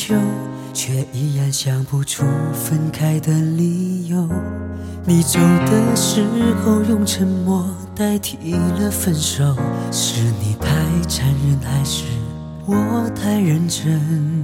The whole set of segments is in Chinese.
久，却依然想不出分开的理由。你走的时候用沉默代替了分手，是你太残忍还是我太认真？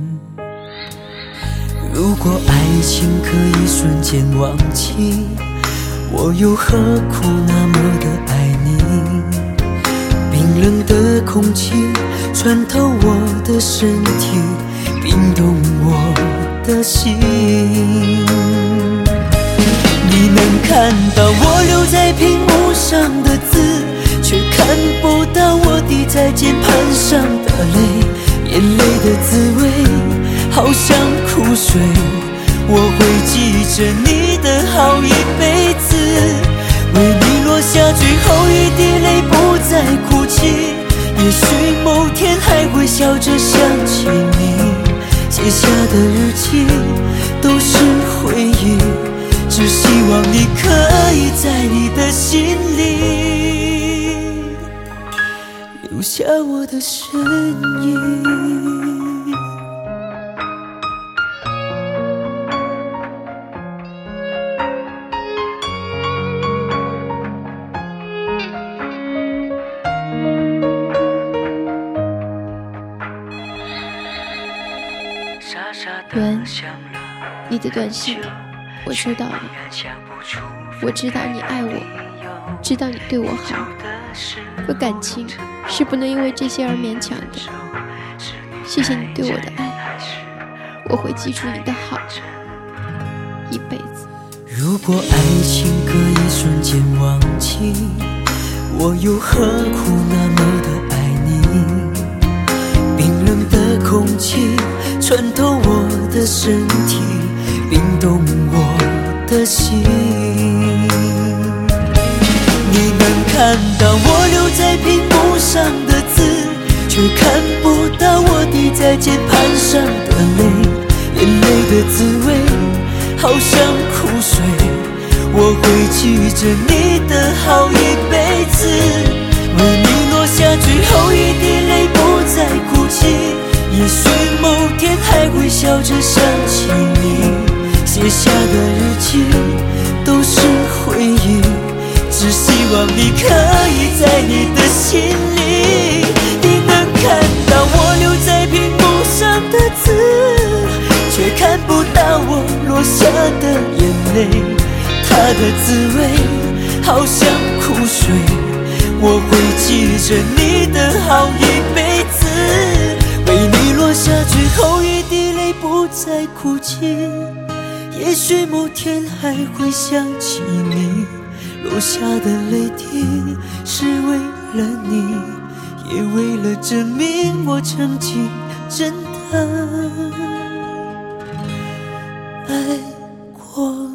如果爱情可以瞬间忘记，我又何苦那么的爱你？冰冷的空气穿透我的身体，冰冻我的心。你能看到我留在屏幕上的字，却看不到我滴在键盘上的泪。眼泪的滋味好像苦水，我会记着你的好一辈子，为你落下最后一滴泪，不再哭泣。也许某天还会笑着想起你，写下的日记都是回忆，只希望你可以在你的心里留下我的身影。 袁，你的短信我收到了，我知道你爱我，知道你对我好，可感情是不能因为这些而勉强的。谢谢你对我的爱，我会记住你的好一辈子。 如果爱情可以瞬间忘记，我又何苦那么的爱你？冰冷的空气穿透我的身体，冰冻我的心。你能看到我留在屏幕上的字，却看不到我滴在键盘上的泪。眼泪的滋味好像苦水，我会记着你的好一辈子，为你落下最后一滴泪，不再哭泣。也许某天还会笑着想起你，写下的日记都是回忆，只希望你可以在你的心里。你能看到我留在屏幕上的字，却看不到我落下的眼泪。它的滋味好像苦水，我会记着你的好一辈子，为你落下最后一滴泪，不再哭泣。也许某天还会想起你，落下的泪滴是为了你，也为了证明我曾经真的爱过